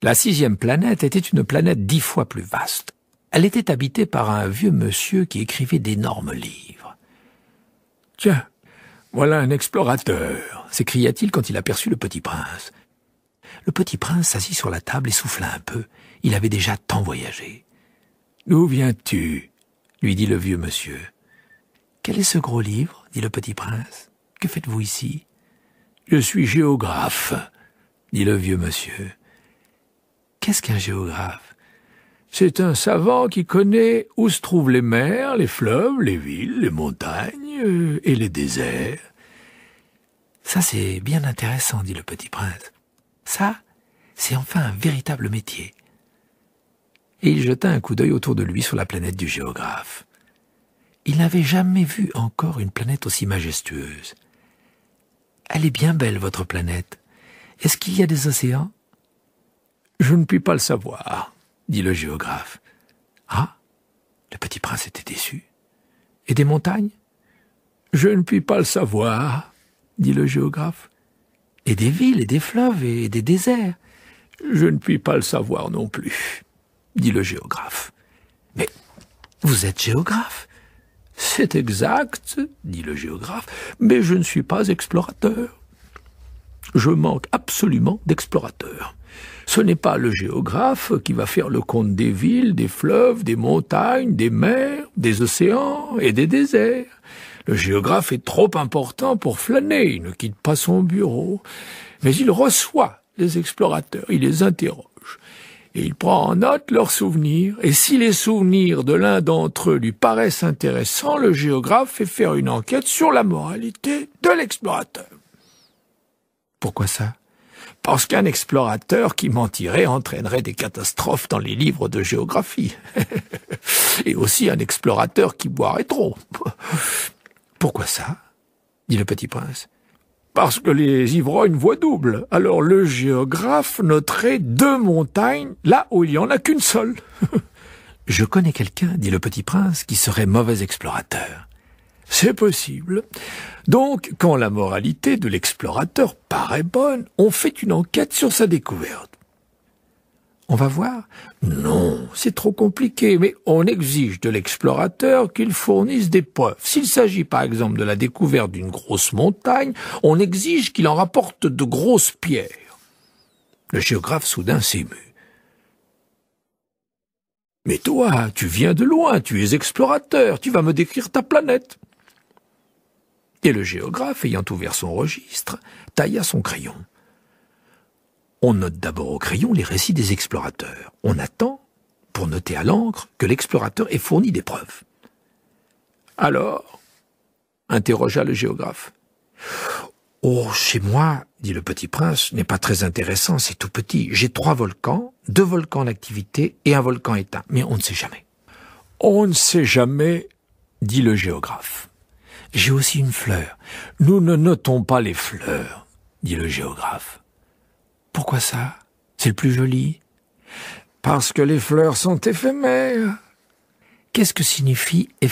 La 6e planète était une planète 10 fois plus vaste. Elle était habitée par un vieux monsieur qui écrivait d'énormes livres. « Tiens, voilà un explorateur !» s'écria-t-il quand il aperçut le petit prince. Le petit prince s'assit sur la table et souffla un peu. Il avait déjà tant voyagé. « D'où viens-tu » lui dit le vieux monsieur. « Quel est ce gros livre » dit le petit prince. « Que faites-vous ici ?»« Je suis géographe » dit le vieux monsieur. « Qu'est-ce qu'un géographe ?»« C'est un savant qui connaît où se trouvent les mers, les fleuves, les villes, les montagnes et les déserts. »« Ça, c'est bien intéressant, dit le petit prince. Ça, c'est enfin un véritable métier. » Et il jeta un coup d'œil autour de lui sur la planète du géographe. Il n'avait jamais vu encore une planète aussi majestueuse. « Elle est bien belle, votre planète. Est-ce qu'il y a des océans ?»« Je ne puis pas le savoir, » dit le géographe. « Ah !» Le petit prince était déçu. « Et des montagnes ?»« Je ne puis pas le savoir, » dit le géographe. « Et des villes, et des fleuves, et des déserts ?»« Je ne puis pas le savoir non plus, » dit le géographe. « Mais vous êtes géographe ?»« C'est exact, » dit le géographe, « mais je ne suis pas explorateur. Je manque absolument d'explorateurs. Ce n'est pas le géographe qui va faire le compte des villes, des fleuves, des montagnes, des mers, des océans et des déserts. Le géographe est trop important pour flâner, il ne quitte pas son bureau. Mais il reçoit les explorateurs, il les interroge. Et il prend en note leurs souvenirs, et si les souvenirs de l'un d'entre eux lui paraissent intéressants, le géographe fait faire une enquête sur la moralité de l'explorateur. Pourquoi ça ? Parce qu'un explorateur qui mentirait entraînerait des catastrophes dans les livres de géographie. Et aussi un explorateur qui boirait trop. Pourquoi ça ? Dit le petit prince. Parce que les ivrognes voient double. Alors le géographe noterait 2 montagnes là où il n'y en a qu'une seule. Je connais quelqu'un, dit le petit prince, qui serait mauvais explorateur. C'est possible. Donc, quand la moralité de l'explorateur paraît bonne, on fait une enquête sur sa découverte. On va voir ? Non, c'est trop compliqué, mais on exige de l'explorateur qu'il fournisse des preuves. S'il s'agit par exemple de la découverte d'une grosse montagne, on exige qu'il en rapporte de grosses pierres. Le géographe soudain s'émut. Mais toi, tu viens de loin, tu es explorateur, tu vas me décrire ta planète. Et le géographe, ayant ouvert son registre, tailla son crayon. On note d'abord au crayon les récits des explorateurs. On attend, pour noter à l'encre, que l'explorateur ait fourni des preuves. « Alors ?» interrogea le géographe. « Oh, chez moi, dit le petit prince, n'est pas très intéressant, c'est tout petit. J'ai 3 volcans, 2 volcans en activité et un volcan éteint, mais on ne sait jamais. »« On ne sait jamais, dit le géographe. »« J'ai aussi une fleur. »« Nous ne notons pas les fleurs, dit le géographe. »« Pourquoi ça ? C'est le plus joli. »« Parce que les fleurs sont éphémères. »« Qu'est-ce que signifie éphémère ? » ?»«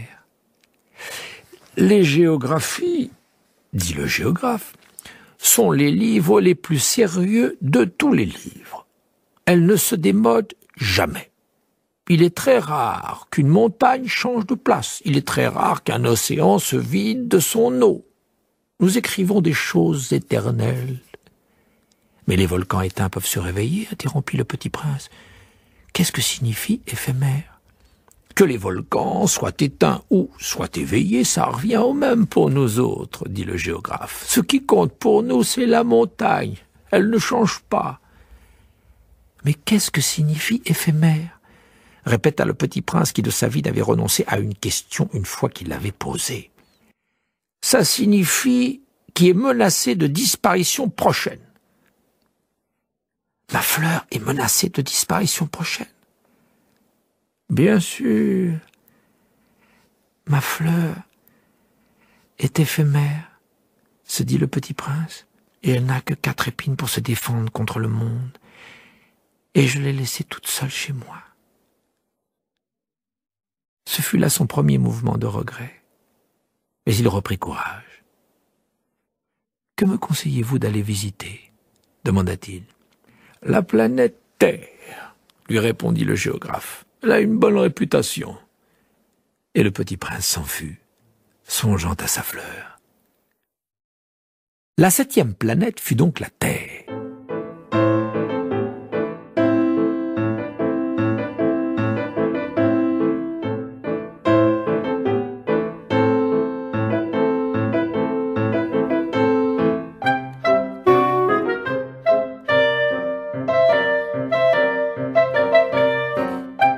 Les géographies, dit le géographe, sont les livres les plus sérieux de tous les livres. Elles ne se démodent jamais. Il est très rare qu'une montagne change de place. Il est très rare qu'un océan se vide de son eau. Nous écrivons des choses éternelles. Mais les volcans éteints peuvent se réveiller, interrompit le petit prince. Qu'est-ce que signifie éphémère ? Que les volcans soient éteints ou soient éveillés, ça revient au même pour nous autres, dit le géographe. Ce qui compte pour nous, c'est la montagne. Elle ne change pas. Mais qu'est-ce que signifie éphémère ? Répéta le petit prince qui de sa vie n'avait renoncé à une question une fois qu'il l'avait posée. Ça signifie qui est menacé de disparition prochaine. Ma fleur est menacée de disparition prochaine. Bien sûr. Ma fleur est éphémère, se dit le petit prince, et elle n'a que 4 épines pour se défendre contre le monde. Et je l'ai laissée toute seule chez moi. Ce fut là son premier mouvement de regret. Mais il reprit courage. « Que me conseillez-vous d'aller visiter ?» demanda-t-il. La planète Terre, lui répondit le géographe. Elle a une bonne réputation. Et le petit prince s'en fut, songeant à sa fleur. La 7e planète fut donc la Terre.